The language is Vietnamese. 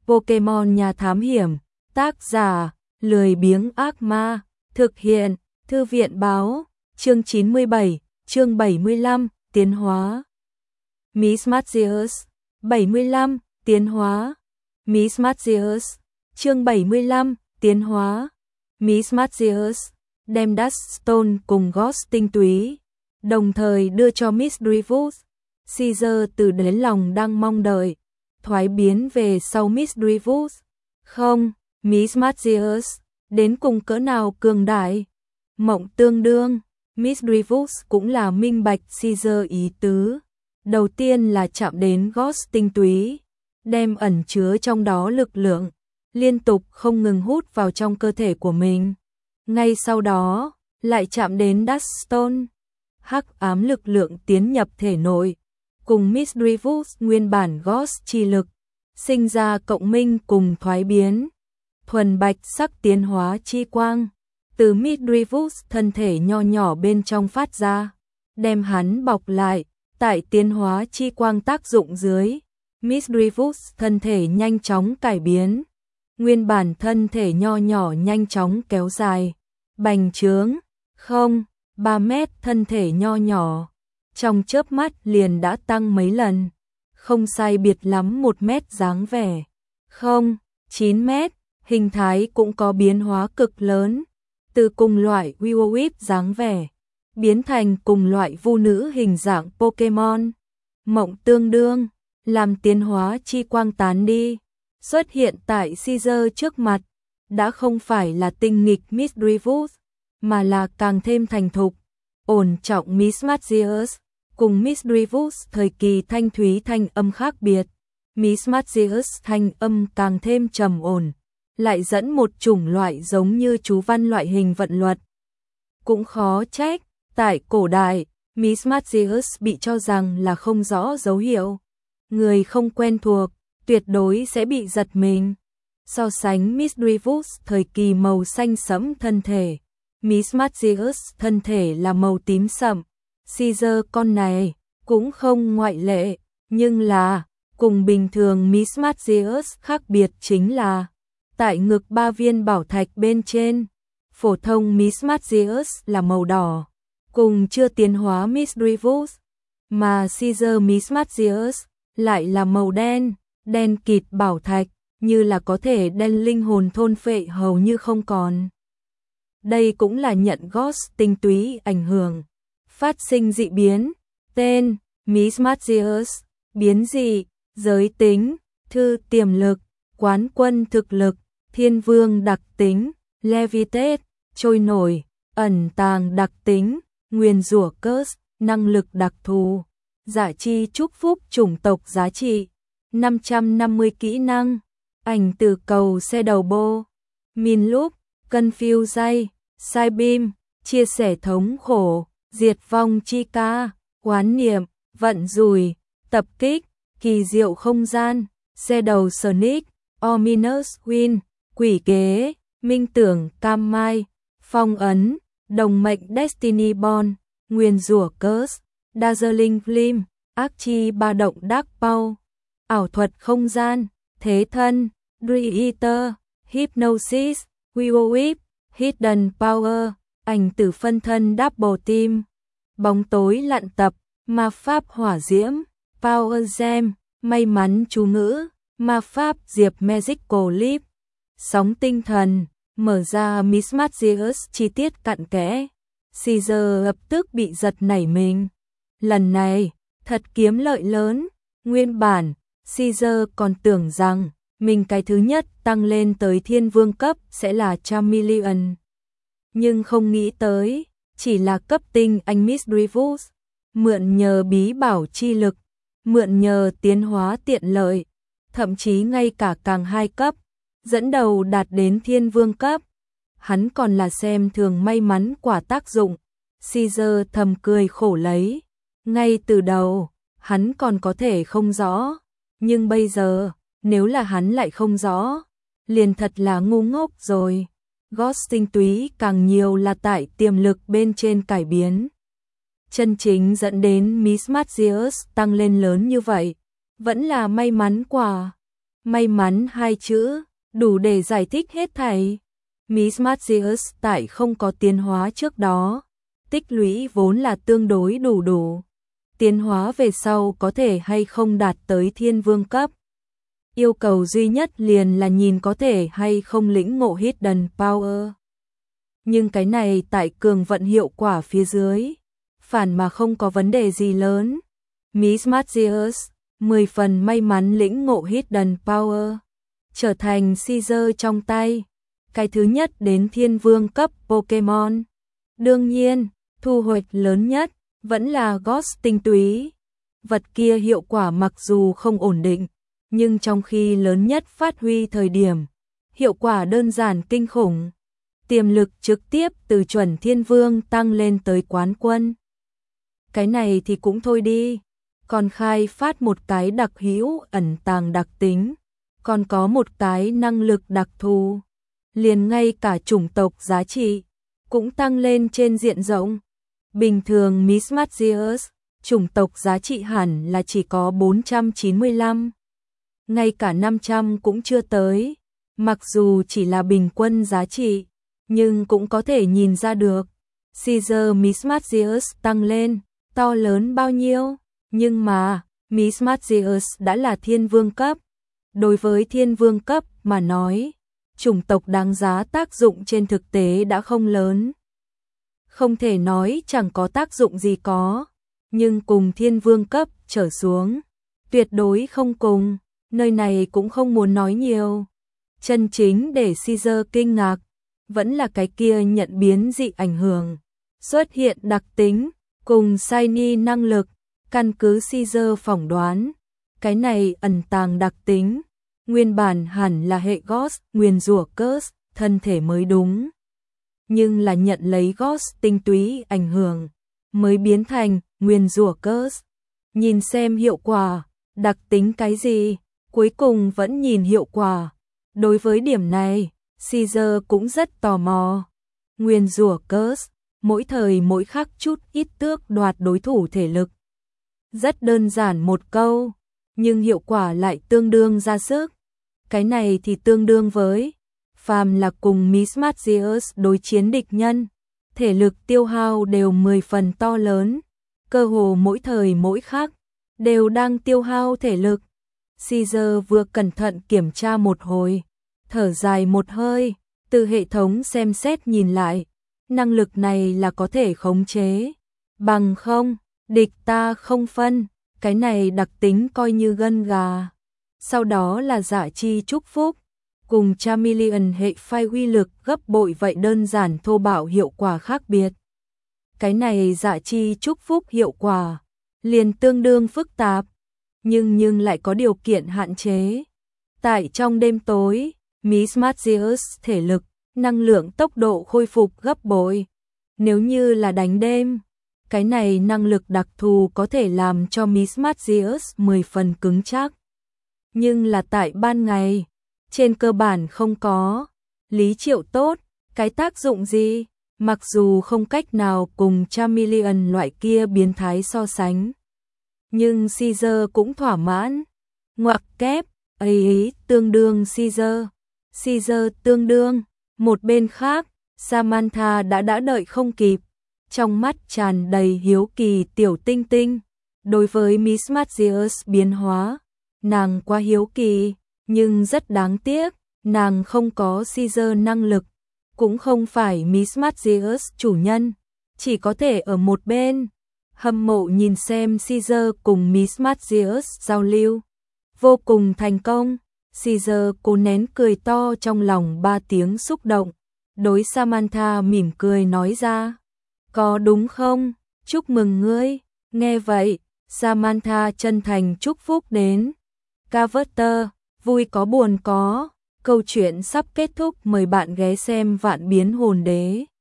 Pokemon nhà thám hiểm, tác giả, lười biếng ác ma, thực hiện, thư viện báo, chương 97, chương 75, tiến hóa. Miss Magius, 75, tiến hóa. Miss Magius, chương 75, tiến hóa. Miss Magius, đem Duststone cùng Ghost tinh túy, đồng thời đưa cho Miss Dreyfus. Caesar từ đến lòng đang mong đợi, thoái biến về sau Miss Dreyfus. Không, Miss Magius, đến cùng cỡ nào cường đại. Mộng tương đương, Miss Dreyfus cũng là minh bạch Caesar ý tứ. Đầu tiên là chạm đến Ghost tinh túy, đem ẩn chứa trong đó lực lượng, liên tục không ngừng hút vào trong cơ thể của mình. Ngay sau đó, lại chạm đến Duststone, hắc ám lực lượng tiến nhập thể nội, cùng Miss Dreyfus nguyên bản Ghost chi lực, sinh ra cộng minh cùng thoái biến. Thuần bạch sắc tiến hóa chi quang, từ Miss Dreyfus thân thể nho nhỏ bên trong phát ra, đem hắn bọc lại. Tại tiến hóa chi quang tác dụng dưới, Miss Dreyfus thân thể nhanh chóng cải biến. Nguyên bản thân thể nho nhỏ nhanh chóng kéo dài, bành trướng, 3 mét thân thể nho nhỏ. Trong chớp mắt liền đã tăng mấy lần, không sai biệt lắm 1 mét dáng vẻ. 9 mét, hình thái cũng có biến hóa cực lớn, từ cùng loại Weavewip dáng vẻ, biến thành cùng loại vu nữ hình dạng Pokemon. Mộng tương đương, làm tiến hóa chi quang tán đi, xuất hiện tại Caesar trước mặt, đã không phải là tinh nghịch Miss Dreyfus, mà là càng thêm thành thục, ổn trọng Miss Magius, cùng Miss Dreyfus thời kỳ thanh thúy thanh âm khác biệt. Miss Magius thanh âm càng thêm trầm ổn, lại dẫn một chủng loại giống như chú văn loại hình vận luật. Cũng khó trách, tại cổ đại, Miss Magius bị cho rằng là không rõ dấu hiệu. Người không quen thuộc, tuyệt đối sẽ bị giật mình. So sánh Miss Dreyfus thời kỳ màu xanh sẫm thân thể, Miss Magius thân thể là màu tím sậm. Caesar con này cũng không ngoại lệ, nhưng là cùng bình thường Miss Magius khác biệt chính là tại ngực 3 viên bảo thạch bên trên, phổ thông Miss Magius là màu đỏ, cùng chưa tiến hóa Miss Dreyfus, mà Caesar Miss Magius lại là màu đen, đen kịt bảo thạch, như là có thể đem linh hồn thôn phệ hầu như không còn. Đây cũng là nhận Ghost tinh túy ảnh hưởng, phát sinh dị biến. Tên Miss Magius, biến dị, giới tính, thư tiềm lực, quán quân thực lực, thiên vương đặc tính, levitate, trôi nổi, ẩn tàng đặc tính, nguyền rủa curse, năng lực đặc thù, giả chi chúc phúc chủng tộc giá trị, 550 kỹ năng, ảnh từ cầu xe đầu bô, min loop, confuse, sai beam, chia sẻ thống khổ, diệt vong chi ca, quán niệm, vận rủi, tập kích, kỳ diệu không gian, xe đầu Sonic, ominous wind, quỷ kế, minh tưởng cam mai, phong ấn, đồng mệnh Destiny Bond, nguyên rủa curse, dazzling flame, ác chi ba động dark power, ảo thuật không gian, thế thân, Dreater, hypnosis, Weavewip, hidden power, ảnh tử phân thân double team, bóng tối lặn tập, ma pháp hỏa diễm, power gem, may mắn chú ngữ, ma pháp diệp magical leap, sóng tinh thần, mở ra Miss Magius chi tiết cặn kẽ. Caesar lập tức bị giật nảy mình. Lần này, thật kiếm lợi lớn. Nguyên bản, Caesar còn tưởng rằng mình cái thứ nhất tăng lên tới thiên vương cấp sẽ là Charmeleon. Nhưng không nghĩ tới, chỉ là cấp tinh anh Miss Dreyfus. Mượn nhờ bí bảo chi lực, mượn nhờ tiến hóa tiện lợi, thậm chí ngay cả càng 2 cấp, dẫn đầu đạt đến thiên vương cấp. Hắn còn là xem thường may mắn quả tác dụng. Caesar thầm cười khổ lấy. Ngay từ đầu, hắn còn có thể không rõ. Nhưng bây giờ, nếu là hắn lại không rõ, liền thật là ngu ngốc rồi. Ghost tinh túy càng nhiều là tại tiềm lực bên trên cải biến. Chân chính dẫn đến Miss Magius tăng lên lớn như vậy, vẫn là may mắn quả. May mắn hai chữ, đủ để giải thích hết thảy. Miss Martius tại không có tiến hóa trước đó, tích lũy vốn là tương đối đủ. Tiến hóa về sau có thể hay không đạt tới thiên vương cấp. Yêu cầu duy nhất liền là nhìn có thể hay không lĩnh ngộ Hidden Power. Nhưng cái này tại cường vận hiệu quả phía dưới, phản mà không có vấn đề gì lớn. Miss Martius 10 phần may mắn lĩnh ngộ Hidden Power, trở thành Caesar trong tay, cái thứ nhất đến thiên vương cấp Pokemon. Đương nhiên, thu hoạch lớn nhất vẫn là Ghost tinh túy. Vật kia hiệu quả mặc dù không ổn định, nhưng trong khi lớn nhất phát huy thời điểm, hiệu quả đơn giản kinh khủng. Tiềm lực trực tiếp từ chuẩn thiên vương tăng lên tới quán quân. Cái này thì cũng thôi đi, còn khai phát một cái đặc hữu ẩn tàng đặc tính, còn có một cái năng lực đặc thù, liền ngay cả chủng tộc giá trị cũng tăng lên trên diện rộng. Bình thường Miss Martius, chủng tộc giá trị hẳn là chỉ có 495, ngay cả 500 cũng chưa tới. Mặc dù chỉ là bình quân giá trị, nhưng cũng có thể nhìn ra được Caesar Miss Martius tăng lên to lớn bao nhiêu. Nhưng mà Miss Martius đã là thiên vương cấp. Đối với thiên vương cấp mà nói, chủng tộc đáng giá tác dụng trên thực tế đã không lớn. Không thể nói chẳng có tác dụng gì có, nhưng cùng thiên vương cấp trở xuống, tuyệt đối không cùng. Nơi này cũng không muốn nói nhiều. Chân chính để Caesar kinh ngạc vẫn là cái kia nhận biến dị ảnh hưởng, xuất hiện đặc tính cùng shiny năng lực. Căn cứ Caesar phỏng đoán, cái này ẩn tàng đặc tính nguyên bản hẳn là hệ Ghost nguyền rủa curse thân thể mới đúng, nhưng là nhận lấy Ghost tinh túy ảnh hưởng mới biến thành nguyền rủa curse. Nhìn xem hiệu quả, đặc tính cái gì, cuối cùng vẫn nhìn hiệu quả. Đối với điểm này, Caesar cũng rất tò mò. Nguyền rủa curse, mỗi thời mỗi khắc chút ít tước đoạt đối thủ thể lực. Rất đơn giản một câu, nhưng hiệu quả lại tương đương ra sức. Cái này thì tương đương với phàm là cùng Miss Martius đối chiến địch nhân, thể lực tiêu hao đều 10 phần to lớn, cơ hồ mỗi thời mỗi khắc đều đang tiêu hao thể lực. Caesar vừa cẩn thận kiểm tra một hồi, thở dài một hơi, từ hệ thống xem xét nhìn lại, năng lực này là có thể khống chế, bằng không, địch ta không phân, cái này đặc tính coi như gân gà. Sau đó là dạ chi chúc phúc, cùng Chameleon hệ phai uy lực gấp bội vậy đơn giản thô bạo hiệu quả khác biệt. Cái này dạ chi chúc phúc hiệu quả liền tương đương phức tạp, nhưng lại có điều kiện hạn chế. Tại trong đêm tối, Miss Martius thể lực, năng lượng tốc độ khôi phục gấp bội. Nếu như là đánh đêm, cái này năng lực đặc thù có thể làm cho Miss Martius 10 phần cứng chắc. Nhưng là tại ban ngày, trên cơ bản không có. Lý Triệu tốt, cái tác dụng gì? Mặc dù không cách nào cùng Chameleon loại kia biến thái so sánh, nhưng Caesar cũng thỏa mãn. Ngoặc kép, ấy tương đương Caesar. Caesar tương đương. Một bên khác, Samantha đã đợi không kịp, trong mắt tràn đầy hiếu kỳ tiểu tinh tinh. Đối với Miss Martius biến hóa, nàng quá hiếu kỳ, nhưng rất đáng tiếc, nàng không có Caesar năng lực, cũng không phải Miss Martius chủ nhân, chỉ có thể ở một bên hâm mộ nhìn xem Caesar cùng Miss Martius giao lưu. Vô cùng thành công, Caesar cố nén cười to trong lòng 3 tiếng xúc động, đối Samantha mỉm cười nói ra, có đúng không? Chúc mừng ngươi. Nghe vậy, Samantha chân thành chúc phúc đến. Carver, vui có buồn có. Câu chuyện sắp kết thúc, mời bạn ghé xem Vạn Biến Hồn Đế.